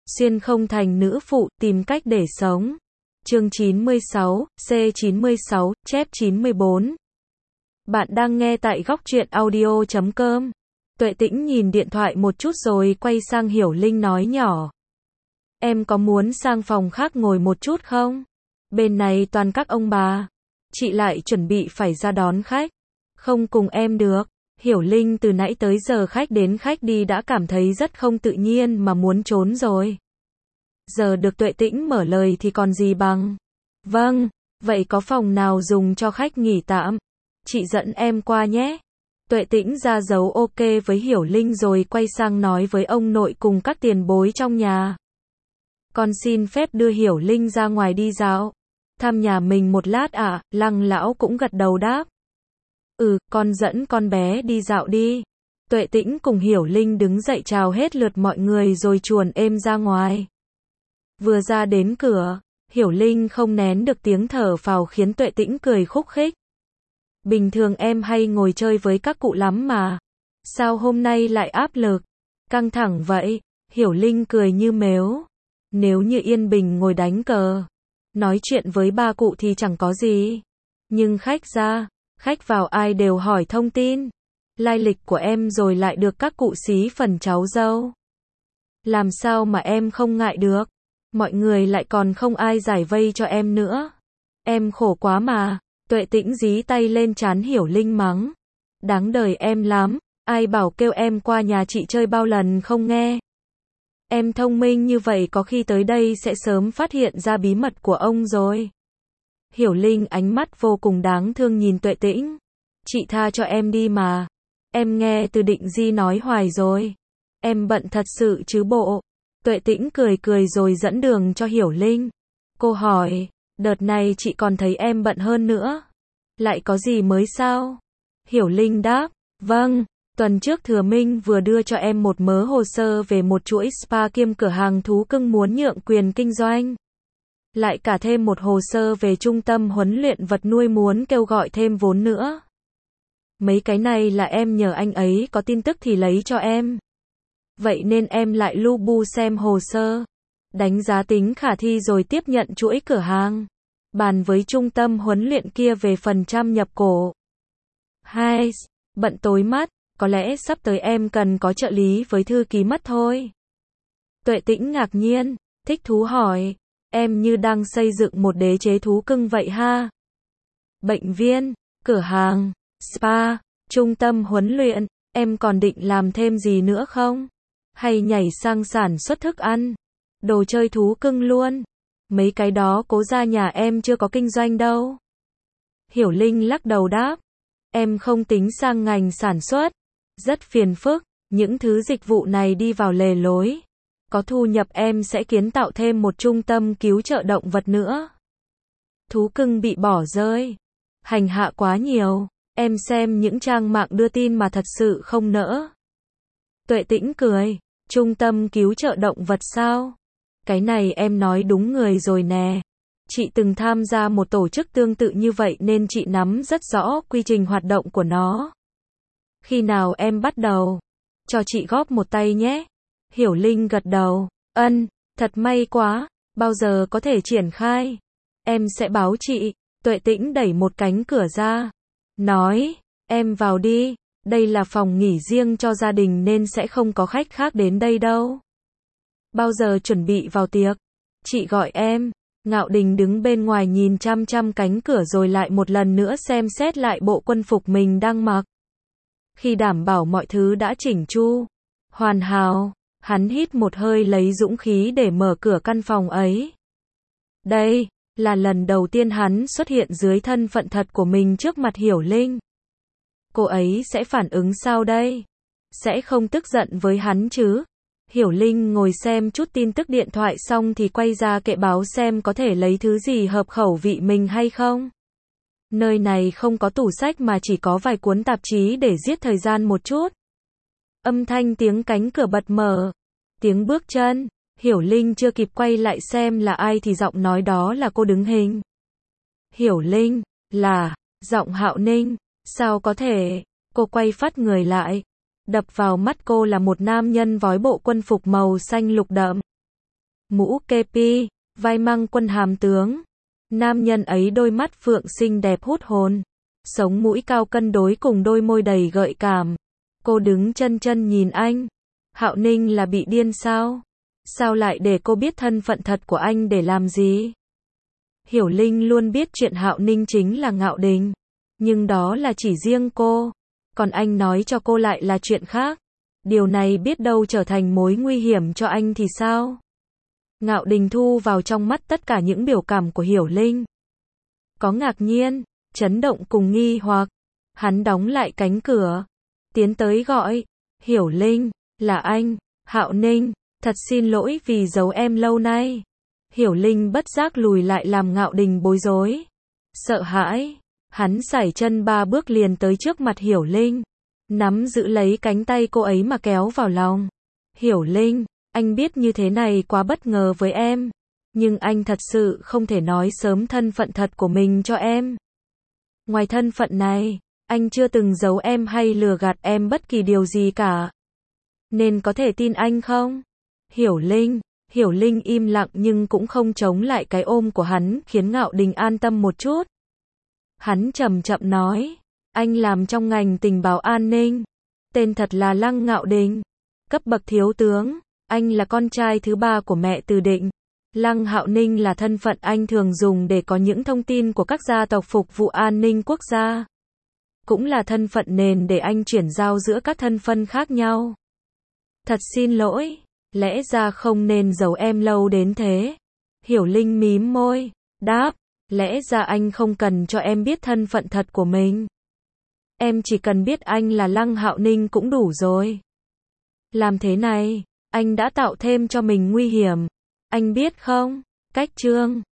Xuyên không thành nữ phụ, tìm cách để sống. Chương 96, C96, chép 94. Bạn đang nghe tại góc truyện audio.com. Tuệ Tĩnh nhìn điện thoại một chút rồi quay sang Hiểu Linh nói nhỏ. Em có muốn sang phòng khác ngồi một chút không? Bên này toàn các ông bà. Chị lại chuẩn bị phải ra đón khách. Không cùng em được. Hiểu Linh từ nãy tới giờ khách đến khách đi đã cảm thấy rất không tự nhiên mà muốn trốn rồi. Giờ được Tuệ Tĩnh mở lời thì còn gì bằng. Vâng, vậy có phòng nào dùng cho khách nghỉ tạm? Chị dẫn em qua nhé. Tuệ Tĩnh ra dấu ok với Hiểu Linh rồi quay sang nói với ông nội cùng các tiền bối trong nhà. Con xin phép đưa Hiểu Linh ra ngoài đi dạo. Thăm nhà mình một lát ạ, Lăng lão cũng gật đầu đáp. Con dẫn con bé đi dạo đi. Tuệ Tĩnh cùng Hiểu Linh đứng dậy chào hết lượt mọi người rồi chuồn êm ra ngoài. Vừa ra đến cửa, Hiểu Linh không nén được tiếng thở phào khiến Tuệ Tĩnh cười khúc khích. Bình thường em hay ngồi chơi với các cụ lắm mà. Sao hôm nay lại áp lực, căng thẳng vậy? Hiểu Linh cười như mếu. Nếu như yên bình ngồi đánh cờ, nói chuyện với ba cụ thì chẳng có gì. Nhưng khách ra, khách vào ai đều hỏi thông tin, lai lịch của em rồi lại được các cụ xí phần cháu dâu. Làm sao mà em không ngại được? Mọi người lại còn không ai giải vây cho em nữa. Em khổ quá mà. Tuệ Tĩnh dí tay lên trán Hiểu Linh mắng. Đáng đời em lắm, ai bảo kêu em qua nhà chị chơi bao lần không nghe. Em thông minh như vậy có khi tới đây sẽ sớm phát hiện ra bí mật của ông rồi. Hiểu Linh ánh mắt vô cùng đáng thương nhìn Tuệ Tĩnh. Chị tha cho em đi mà. Em nghe từ Định Di nói hoài rồi. Em bận thật sự chứ bộ. Tuệ Tĩnh cười cười rồi dẫn đường cho Hiểu Linh. Cô hỏi, đợt này chị còn thấy em bận hơn nữa. Lại có gì mới sao? Hiểu Linh đáp, vâng, tuần trước Thừa Minh vừa đưa cho em một mớ hồ sơ về một chuỗi spa kiêm cửa hàng thú cưng muốn nhượng quyền kinh doanh. Lại cả thêm một hồ sơ về trung tâm huấn luyện vật nuôi muốn kêu gọi thêm vốn nữa. Mấy cái này là em nhờ anh ấy có tin tức thì lấy cho em. Vậy nên em lại lu bu xem hồ sơ, đánh giá tính khả thi rồi tiếp nhận chuỗi cửa hàng. Bàn với trung tâm huấn luyện kia về phần trăm nhập cổ. Hai, bận tối mắt, có lẽ sắp tới em cần có trợ lý với thư ký mất thôi. Tuệ Tĩnh ngạc nhiên, thích thú hỏi, em như đang xây dựng một đế chế thú cưng vậy ha? Bệnh viện, cửa hàng, spa, trung tâm huấn luyện, em còn định làm thêm gì nữa không? Hay nhảy sang sản xuất thức ăn, đồ chơi thú cưng luôn? Mấy cái đó cố ra nhà em chưa có kinh doanh đâu. Hiểu Linh lắc đầu đáp. Em không tính sang ngành sản xuất. Rất phiền phức, những thứ dịch vụ này đi vào lề lối. Có thu nhập em sẽ kiến tạo thêm một trung tâm cứu trợ động vật nữa. Thú cưng bị bỏ rơi, hành hạ quá nhiều. Em xem những trang mạng đưa tin mà thật sự không nỡ. Tuệ Tĩnh cười. Trung tâm cứu trợ động vật sao? Cái này em nói đúng người rồi nè. Chị từng tham gia một tổ chức tương tự như vậy nên chị nắm rất rõ quy trình hoạt động của nó. Khi nào em bắt đầu? Cho chị góp một tay nhé. Hiểu Linh gật đầu. Thật may quá. Bao giờ có thể triển khai? Em sẽ báo chị. Tuệ Tĩnh đẩy một cánh cửa ra. Nói, em vào đi. Đây là phòng nghỉ riêng cho gia đình nên sẽ không có khách khác đến đây đâu. Bao giờ chuẩn bị vào tiệc? Chị gọi em. Ngạo Đình đứng bên ngoài nhìn chăm chăm cánh cửa rồi lại một lần nữa xem xét lại bộ quân phục mình đang mặc. Khi đảm bảo mọi thứ đã chỉnh chu, hoàn hảo, hắn hít một hơi lấy dũng khí để mở cửa căn phòng ấy. Đây là lần đầu tiên hắn xuất hiện dưới thân phận thật của mình trước mặt Hiểu Linh. Cô ấy sẽ phản ứng sao đây? Sẽ không tức giận với hắn chứ? Hiểu Linh ngồi xem chút tin tức điện thoại xong thì quay ra kệ báo xem có thể lấy thứ gì hợp khẩu vị mình hay không. Nơi này không có tủ sách mà chỉ có vài cuốn tạp chí để giết thời gian một chút. Âm thanh tiếng cánh cửa bật mở. Tiếng bước chân. Hiểu Linh chưa kịp quay lại xem là ai thì giọng nói đó là cô đứng hình. Hiểu Linh, là, giọng Hạo Ninh. Sao có thể? Cô quay phắt người lại. Đập vào mắt cô là một nam nhân vói bộ quân phục màu xanh lục đậm. mũ kepi, vai mang quân hàm tướng. Nam nhân ấy đôi mắt phượng xinh đẹp hút hồn, sống mũi cao cân đối cùng đôi môi đầy gợi cảm. Cô đứng chân chân nhìn anh. Hạo Ninh là bị điên sao? Sao lại để cô biết thân phận thật của anh để làm gì? Hiểu Linh luôn biết chuyện Hạo Ninh chính là Ngạo Đình, nhưng đó là chỉ riêng cô, còn anh nói cho cô lại là chuyện khác. Điều này biết đâu trở thành mối nguy hiểm cho anh thì sao? Ngạo Đình thu vào trong mắt tất cả những biểu cảm của Hiểu Linh. Có ngạc nhiên, chấn động cùng nghi hoặc. Hắn đóng lại cánh cửa, tiến tới gọi, Hiểu Linh, là anh, Hạo Ninh, thật xin lỗi vì giấu em lâu nay. Hiểu Linh bất giác lùi lại làm Ngạo Đình bối rối, sợ hãi. Hắn sải chân 3 bước liền tới trước mặt Hiểu Linh, nắm giữ lấy cánh tay cô ấy mà kéo vào lòng. Hiểu Linh, anh biết như thế này quá bất ngờ với em, nhưng anh thật sự không thể nói sớm thân phận thật của mình cho em. Ngoài thân phận này, anh chưa từng giấu em hay lừa gạt em bất kỳ điều gì cả. Nên có thể tin anh không? Hiểu Linh im lặng nhưng cũng không chống lại cái ôm của hắn, khiến Ngạo Đình an tâm một chút. Hắn chậm chậm nói, anh làm trong ngành tình báo an ninh, tên thật là Lăng Ngạo Đình, cấp bậc thiếu tướng, anh là con trai thứ 3 của mẹ Từ Định. Lăng Hạo Ninh là thân phận anh thường dùng để có những thông tin của các gia tộc phục vụ an ninh quốc gia, cũng là thân phận nền để anh chuyển giao giữa các thân phân khác nhau. Thật xin lỗi, lẽ ra không nên giấu em lâu đến thế. Hiểu Linh mím môi, đáp, lẽ ra anh không cần cho em biết thân phận thật của mình. Em chỉ cần biết anh là Lăng Hạo Ninh cũng đủ rồi. Làm thế này, anh đã tạo thêm cho mình nguy hiểm. Anh biết không, cách chương